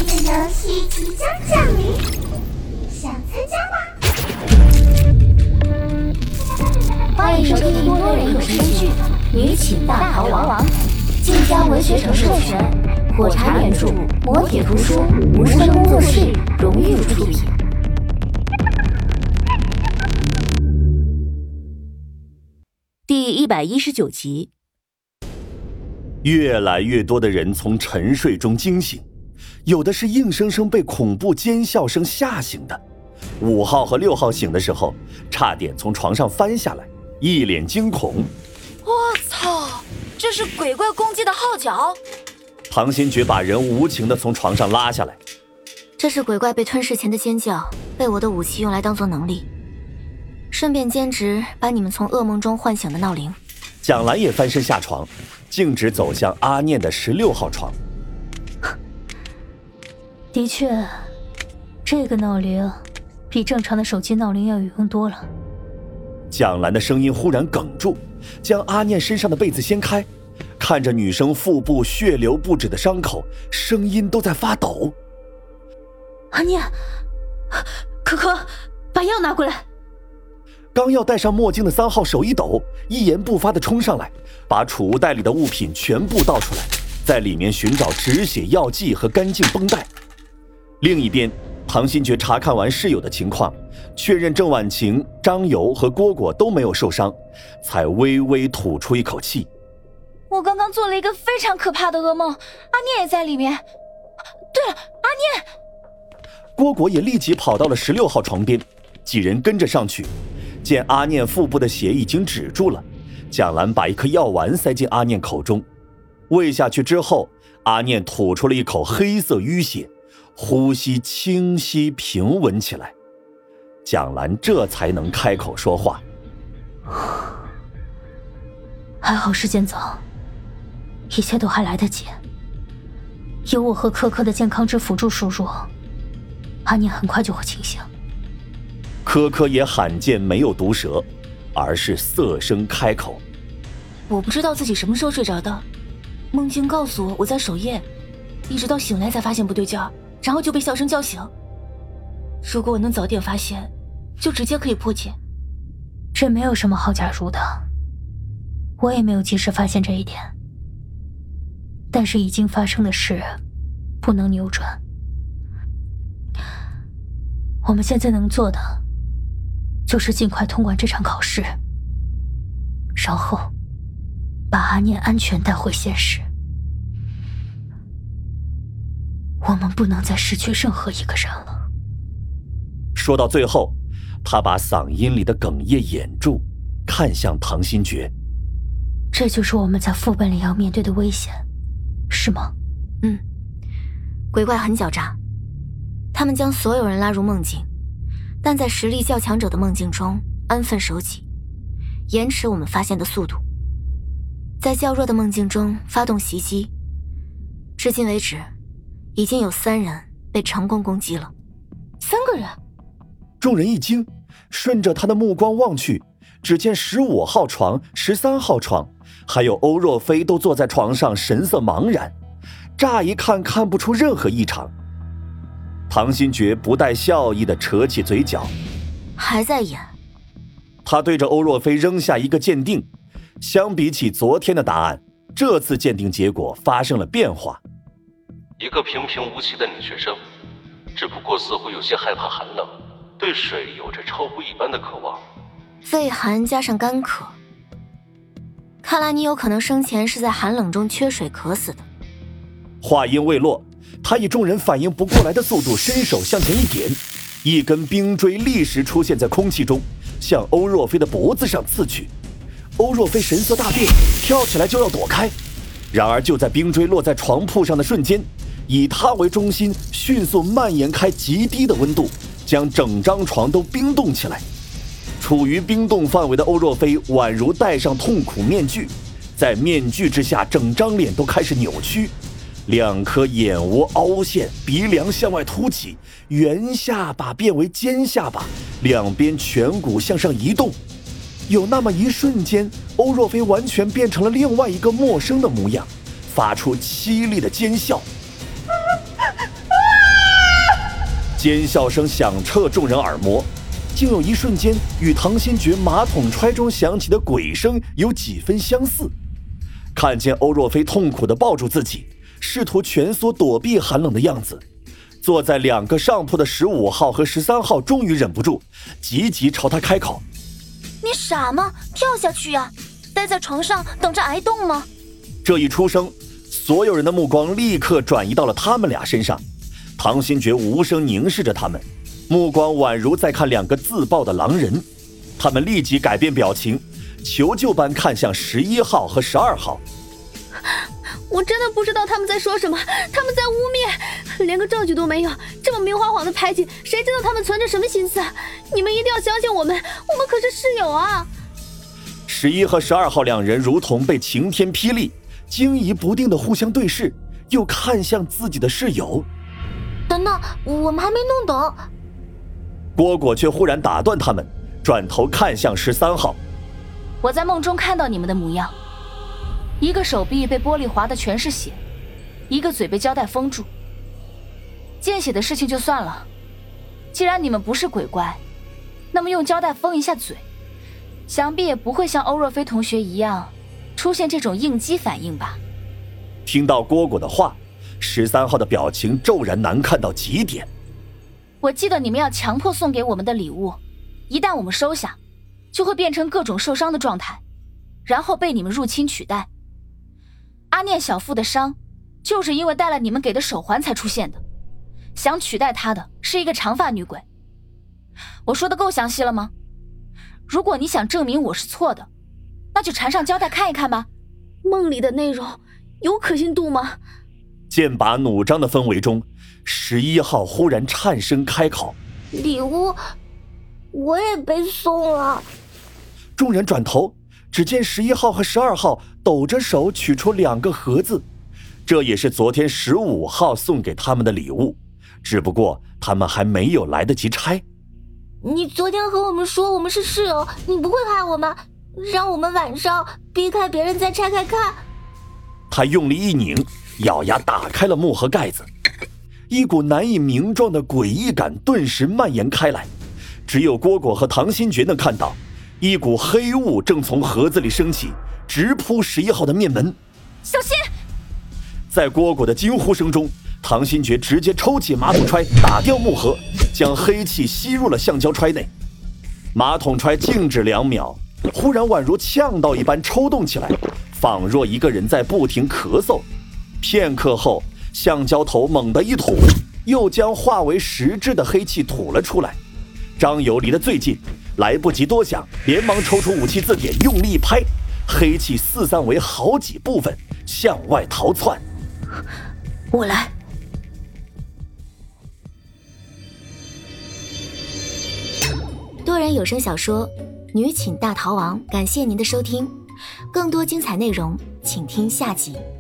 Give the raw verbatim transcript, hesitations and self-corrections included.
的游戏即将降临，想参加吗？ 欢迎收听多人有声剧《女寝大逃亡》，晋江文学城授权，火柴原著，磨铁图书，无声工作室荣誉出品。 第一百一十九集。 越来越多的人从沉睡中惊醒，有的是硬生生被恐怖尖笑声吓醒的。五号和六号醒的时候，差点从床上翻下来，一脸惊恐。 我操，这是鬼怪攻击的号角！ 唐新觉把人无情地从床上拉下来。 这是鬼怪被吞噬前的尖叫，被我的武器用来当作能力，顺便兼职把你们从噩梦中唤醒的闹铃。 蒋兰也翻身下床，径直走向阿念的十六号床。 的确，这个闹铃比正常的手机闹铃要有用多了。 蒋兰的声音忽然哽住，将阿念身上的被子掀开，看着女生腹部血流不止的伤口，声音都在发抖。 阿念，可可，把药拿过来。 刚要戴上墨镜的三号手一抖，一言不发地冲上来，把储物袋里的物品全部倒出来，在里面寻找止血药剂和干净绷带。另一边，唐新觉查看完室友的情况，确认郑婉晴、张游和蝈蝈都没有受伤，才微微吐出一口气。 我刚刚做了一个非常可怕的噩梦，阿念也在里面。对了，阿念！ 蝈蝈也立即跑到了十六号床边，几人跟着上去。见阿念腹部的血已经止住了，蒋兰把一颗药丸塞进阿念口中，喂下去之后，阿念吐出了一口黑色淤血，呼吸清晰平稳起来。蒋兰这才能开口说话。 还好时间早，一切都还来得及。有我和可可的健康值辅助输入，阿念很快就会清醒。 科科也罕见没有毒舌，而是涩声开口。 我不知道自己什么时候睡着的，梦境告诉我我在守夜，一直到醒来才发现不对劲儿，然后就被笑声叫醒。如果我能早点发现，就直接可以破解。 这没有什么好假如的，我也没有及时发现这一点。但是已经发生的事不能扭转，我们现在能做的就是尽快通关这场考试，然后把阿念安全带回现实。我们不能再失去任何一个人了。 说到最后，他把嗓音里的哽咽掩住，看向唐新觉。 这就是我们在副本里要面对的危险，是吗？ 嗯，鬼怪很狡诈，他们将所有人拉入梦境，但在实力较强者的梦境中安分守己，延迟我们发现的速度，在较弱的梦境中发动袭击。至今为止，已经有三人被成功攻击了。 三个人？ 众人一惊，顺着他的目光望去，只见十五号床、十三号床，还有欧若飞都坐在床上，神色茫然，乍一看看不出任何异常。唐新觉不带笑意地扯起嘴角， 还在演。 他对着欧若飞扔下一个鉴定，相比起昨天的答案，这次鉴定结果发生了变化。 一个平平无奇的女学生，只不过似乎有些害怕寒冷，对水有着超乎一般的渴望。 肺寒加上干渴，看来你有可能生前是在寒冷中缺水渴死的。 话音未落，他以众人反应不过来的速度伸手向前一点，一根冰锥立时出现在空气中，向欧若飞的脖子上刺去。欧若飞神色大变，跳起来就要躲开，然而就在冰锥落在床铺上的瞬间，以他为中心迅速蔓延开极低的温度，将整张床都冰冻起来。处于冰冻范围的欧若飞宛如戴上痛苦面具，在面具之下整张脸都开始扭曲，两颗眼窝凹陷，鼻梁向外凸起，圆下巴变为尖下巴，两边颧骨向上移动。有那么一瞬间，欧若飞完全变成了另外一个陌生的模样，发出凄厉的尖笑。 啊尖笑声响彻众人耳膜，竟有一瞬间与唐新觉马桶揣中响起的鬼声有几分相似。看见欧若飞痛苦地抱住自己，试图蜷缩躲避寒冷的样子，坐在两个上铺的十五号和十三号终于忍不住，急急朝他开口：“ 你傻吗？跳下去呀！待在床上等着挨冻吗？” 这一出声，所有人的目光立刻转移到了他们俩身上。唐新觉无声凝视着他们，目光宛如在看两个自爆的狼人。他们立即改变表情，求救般看向十一号和十二号。 我真的不知道他们在说什么，他们在污蔑，连个证据都没有，这么明晃晃的排挤，谁知道他们存着什么心思？你们一定要相信我们，我们可是室友啊！ 十一和十二号两人如同被晴天霹雳，惊疑不定的互相对视，又看向自己的室友。 等等，我们还没弄懂。 蝈蝈却忽然打断他们，转头看向十三号。 我在梦中看到你们的模样，一个手臂被玻璃划的全是血，一个嘴被胶带封住。见血的事情就算了，既然你们不是鬼怪，那么用胶带封一下嘴，想必也不会像欧若飞同学一样出现这种应激反应吧。 听到蝈蝈的话，十三号的表情骤然难看到极点。 我记得你们要强迫送给我们的礼物，一旦我们收下，就会变成各种受伤的状态，然后被你们入侵取代。阿念小腹的伤，就是因为戴了你们给的手环才出现的。想取代她的是一个长发女鬼。我说的够详细了吗？如果你想证明我是错的，那就缠上胶带看一看吧。梦里的内容有可信度吗？ 剑拔弩张的氛围中，十一号忽然颤声开口：“ 礼物，我也被送了。” 众人转头，只见十一号和十二号抖着手取出两个盒子，这也是昨天十五号送给他们的礼物，只不过他们还没有来得及拆。 你昨天和我们说我们是室友，你不会害我们，让我们晚上避开别人再拆开看。 他用力一拧，咬牙打开了木盒盖子，一股难以名状的诡异感顿时蔓延开来。只有蝈蝈和唐新觉能看到，一股黑雾正从盒子里升起，直扑十一号的面门。 小心！ 在蝈蝈的惊呼声中，唐新觉直接抽起马桶揣，打掉木盒，将黑气吸入了橡胶揣内。马桶揣静止两秒，忽然宛如呛到一般抽动起来，仿若一个人在不停咳嗽。片刻后，橡胶头猛地一吐，又将化为实质的黑气吐了出来。张游离得最近，来不及多想，连忙抽出武器字典，用力一拍，黑气四散为好几部分，向外逃窜。 我来。 多人有声小说《女寝大逃亡》，感谢您的收听，更多精彩内容，请听下集。